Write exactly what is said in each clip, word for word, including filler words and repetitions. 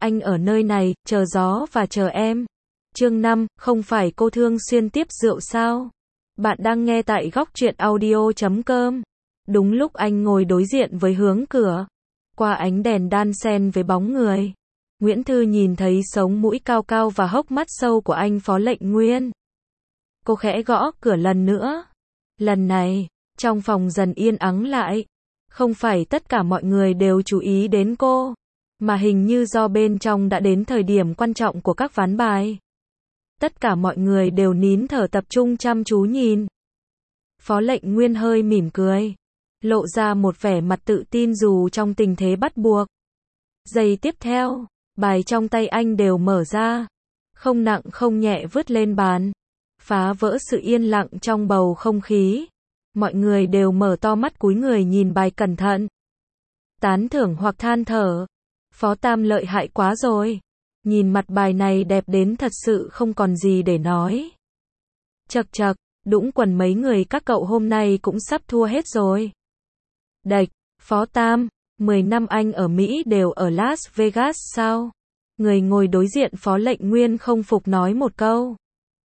anh ở nơi này, chờ gió và chờ em. Chương năm, không phải cô thường xuyên tiếp rượu sao? Bạn đang nghe tại góc truyện audio chấm com. Đúng lúc anh ngồi đối diện với hướng cửa, qua ánh đèn đan xen với bóng người, Nguyễn Thư nhìn thấy sống mũi cao cao và hốc mắt sâu của anh Phó Lệnh Nguyên. Cô khẽ gõ cửa lần nữa. Lần này, trong phòng dần yên ắng lại. Không phải tất cả mọi người đều chú ý đến cô, mà hình như do bên trong đã đến thời điểm quan trọng của các ván bài. Tất cả mọi người đều nín thở tập trung chăm chú nhìn. Phó Lệnh Nguyên hơi mỉm cười, lộ ra một vẻ mặt tự tin dù trong tình thế bắt buộc. Giây tiếp theo, bài trong tay anh đều mở ra, không nặng không nhẹ vứt lên bàn, phá vỡ sự yên lặng trong bầu không khí. Mọi người đều mở to mắt cúi người nhìn bài cẩn thận. Tán thưởng hoặc than thở. Phó Tam lợi hại quá rồi. Nhìn mặt bài này đẹp đến thật sự không còn gì để nói. Chậc chậc, đũng quần mấy người các cậu hôm nay cũng sắp thua hết rồi. Đệch, Phó Tam, mười năm anh ở Mỹ đều ở Las Vegas sao? Người ngồi đối diện Phó Lệnh Nguyên không phục nói một câu.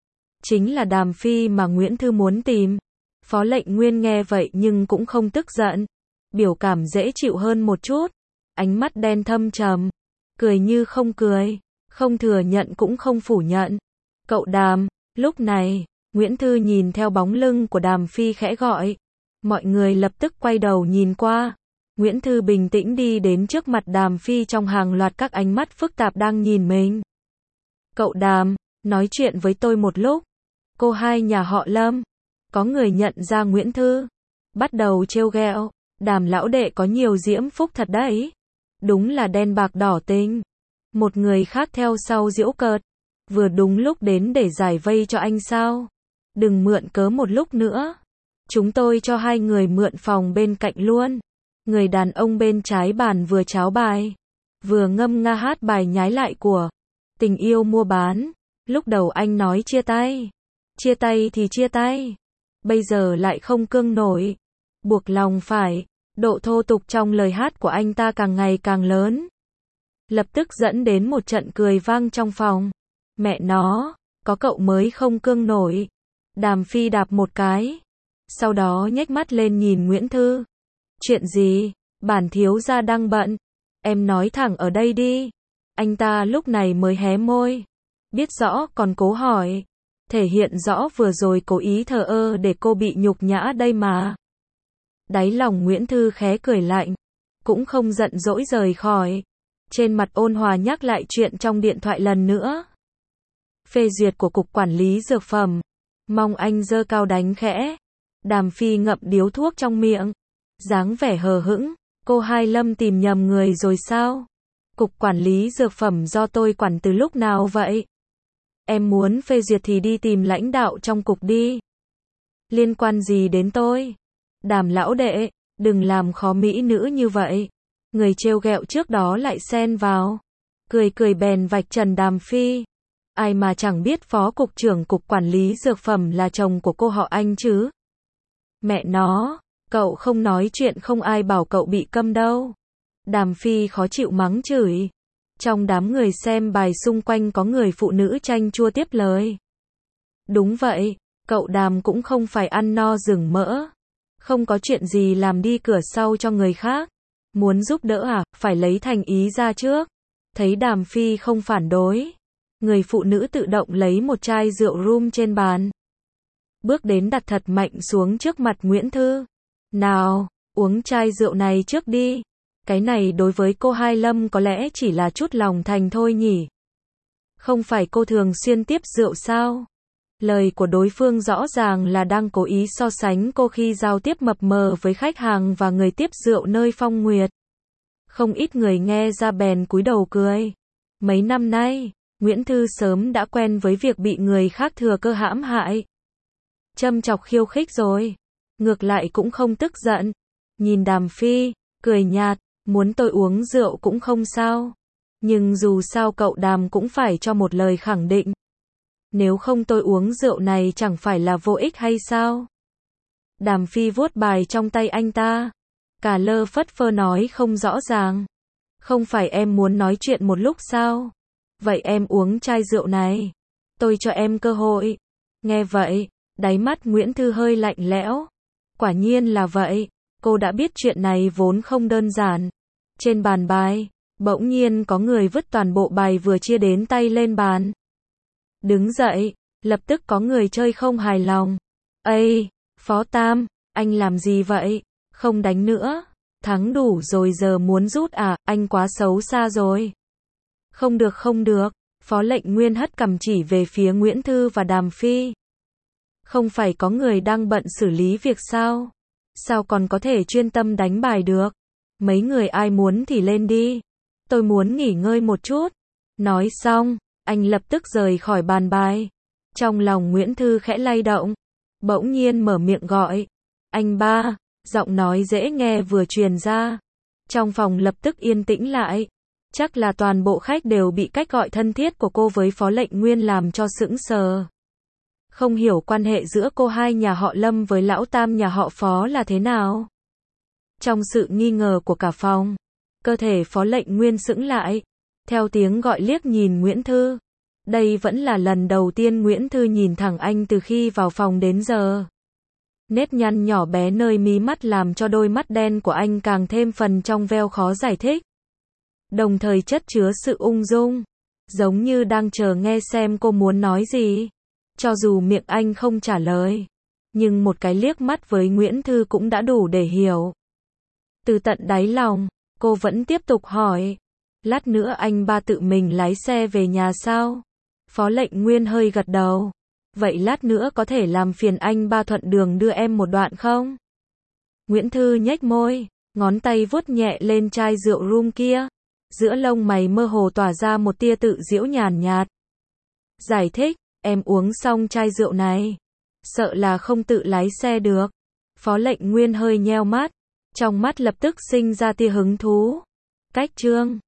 Chính là Đàm Phi mà Nguyễn Thư muốn tìm. Phó Lệnh Nguyên nghe vậy nhưng cũng không tức giận. Biểu cảm dễ chịu hơn một chút. Ánh mắt đen thâm trầm. Cười như không cười. Không thừa nhận cũng không phủ nhận. Cậu Đàm, lúc này, Nguyễn Thư nhìn theo bóng lưng của Đàm Phi khẽ gọi. Mọi người lập tức quay đầu nhìn qua. Nguyễn Thư bình tĩnh đi đến trước mặt Đàm Phi trong hàng loạt các ánh mắt phức tạp đang nhìn mình. Cậu Đàm, nói chuyện với tôi một lúc. Cô hai nhà họ Lâm. Có người nhận ra Nguyễn Thư, bắt đầu trêu ghẹo, Đàm lão đệ có nhiều diễm phúc thật đấy. Đúng là đen bạc đỏ tình. Một người khác theo sau giễu cợt, vừa đúng lúc đến để giải vây cho anh sao? Đừng mượn cớ một lúc nữa. Chúng tôi cho hai người mượn phòng bên cạnh luôn. Người đàn ông bên trái bàn vừa cháo bài, vừa ngâm nga hát bài nhái lại của Tình yêu mua bán. Lúc đầu anh nói chia tay. Chia tay thì chia tay. Bây giờ lại không cương nổi. Buộc lòng phải. Độ thô tục trong lời hát của anh ta càng ngày càng lớn. Lập tức dẫn đến một trận cười vang trong phòng. Mẹ nó, có cậu mới không cương nổi. Đàm Phi đạp một cái. Sau đó nhếch mắt lên nhìn Nguyễn Thư. Chuyện gì? Bản thiếu gia đang bận. Em nói thẳng ở đây đi. Anh ta lúc này mới hé môi. Biết rõ còn cố hỏi. Thể hiện rõ vừa rồi cố ý thờ ơ để cô bị nhục nhã đây mà. Đáy lòng Nguyễn Thư khẽ cười lạnh. Cũng không giận dỗi rời khỏi. Trên mặt ôn hòa nhắc lại chuyện trong điện thoại lần nữa. Phê duyệt của Cục Quản lý Dược phẩm. Mong anh giơ cao đánh khẽ. Đàm Phi ngậm điếu thuốc trong miệng. Dáng vẻ hờ hững. Cô hai Lâm tìm nhầm người rồi sao? Cục Quản lý Dược phẩm do tôi quản từ lúc nào vậy? Em muốn phê duyệt thì đi tìm lãnh đạo trong cục đi. Liên quan gì đến tôi? Đàm lão đệ, đừng làm khó mỹ nữ như vậy. Người trêu ghẹo trước đó lại xen vào. Cười cười bèn vạch trần Đàm Phi. Ai mà chẳng biết phó cục trưởng Cục Quản lý Dược phẩm là chồng của cô họ Anh chứ? Mẹ nó, cậu không nói chuyện không ai bảo cậu bị câm đâu. Đàm Phi khó chịu mắng chửi. Trong đám người xem bài xung quanh có người phụ nữ chanh chua tiếp lời. Đúng vậy, cậu Đàm cũng không phải ăn no rừng mỡ. Không có chuyện gì làm đi cửa sau cho người khác. Muốn giúp đỡ à, phải lấy thành ý ra trước. Thấy Đàm Phi không phản đối. Người phụ nữ tự động lấy một chai rượu rum trên bàn. Bước đến đặt thật mạnh xuống trước mặt Nguyễn Thư. Nào, uống chai rượu này trước đi. Cái này đối với cô Hai Lâm có lẽ chỉ là chút lòng thành thôi nhỉ. Không phải cô thường xuyên tiếp rượu sao? Lời của đối phương rõ ràng là đang cố ý so sánh cô khi giao tiếp mập mờ với khách hàng và người tiếp rượu nơi Phong Nguyệt. Không ít người nghe ra bèn cúi đầu cười. Mấy năm nay, Nguyễn Thư sớm đã quen với việc bị người khác thừa cơ hãm hại. Châm chọc khiêu khích rồi. Ngược lại cũng không tức giận. Nhìn Đàm Phi, cười nhạt. Muốn tôi uống rượu cũng không sao. Nhưng dù sao cậu Đàm cũng phải cho một lời khẳng định. Nếu không tôi uống rượu này chẳng phải là vô ích hay sao? Đàm Phi vuốt bài trong tay anh ta. Cả lơ phất phơ nói không rõ ràng. Không phải em muốn nói chuyện một lúc sao? Vậy em uống chai rượu này. Tôi cho em cơ hội. Nghe vậy, đáy mắt Nguyễn Thư hơi lạnh lẽo. Quả nhiên là vậy. Cô đã biết chuyện này vốn không đơn giản. Trên bàn bài, bỗng nhiên có người vứt toàn bộ bài vừa chia đến tay lên bàn. Đứng dậy, lập tức có người chơi không hài lòng. Ây, Phó Tam, anh làm gì vậy? Không đánh nữa. Thắng đủ rồi giờ muốn rút à, anh quá xấu xa rồi. Không được không được, Phó Lệnh Nguyên hất cằm chỉ về phía Nguyễn Thư và Đàm Phi. Không phải có người đang bận xử lý việc sao? Sao còn có thể chuyên tâm đánh bài được? Mấy người ai muốn thì lên đi. Tôi muốn nghỉ ngơi một chút. Nói xong, anh lập tức rời khỏi bàn bài. Trong lòng Nguyễn Thư khẽ lay động. Bỗng nhiên mở miệng gọi. Anh ba, giọng nói dễ nghe vừa truyền ra. Trong phòng lập tức yên tĩnh lại. Chắc là toàn bộ khách đều bị cách gọi thân thiết của cô với Phó Lệnh Nguyên làm cho sững sờ. Không hiểu quan hệ giữa cô hai nhà họ Lâm với lão Tam nhà họ Phó là thế nào. Trong sự nghi ngờ của cả phòng, cơ thể Phó Lệnh Nguyên sững lại. Theo tiếng gọi liếc nhìn Nguyễn Thư. Đây vẫn là lần đầu tiên Nguyễn Thư nhìn thẳng anh từ khi vào phòng đến giờ. Nếp nhăn nhỏ bé nơi mí mắt làm cho đôi mắt đen của anh càng thêm phần trong veo khó giải thích. Đồng thời chất chứa sự ung dung, giống như đang chờ nghe xem cô muốn nói gì. Cho dù miệng anh không trả lời, nhưng một cái liếc mắt với Nguyễn Thư cũng đã đủ để hiểu. Từ tận đáy lòng, cô vẫn tiếp tục hỏi. Lát nữa anh ba tự mình lái xe về nhà sao? Phó Lệnh Nguyên hơi gật đầu. Vậy lát nữa có thể làm phiền anh ba thuận đường đưa em một đoạn không? Nguyễn Thư nhếch môi, ngón tay vuốt nhẹ lên chai rượu rum kia. Giữa lông mày mơ hồ tỏa ra một tia tự giễu nhàn nhạt. Giải thích, em uống xong chai rượu này. Sợ là không tự lái xe được. Phó Lệnh Nguyên hơi nheo mắt. Trong mắt lập tức sinh ra tia hứng thú. Cách chương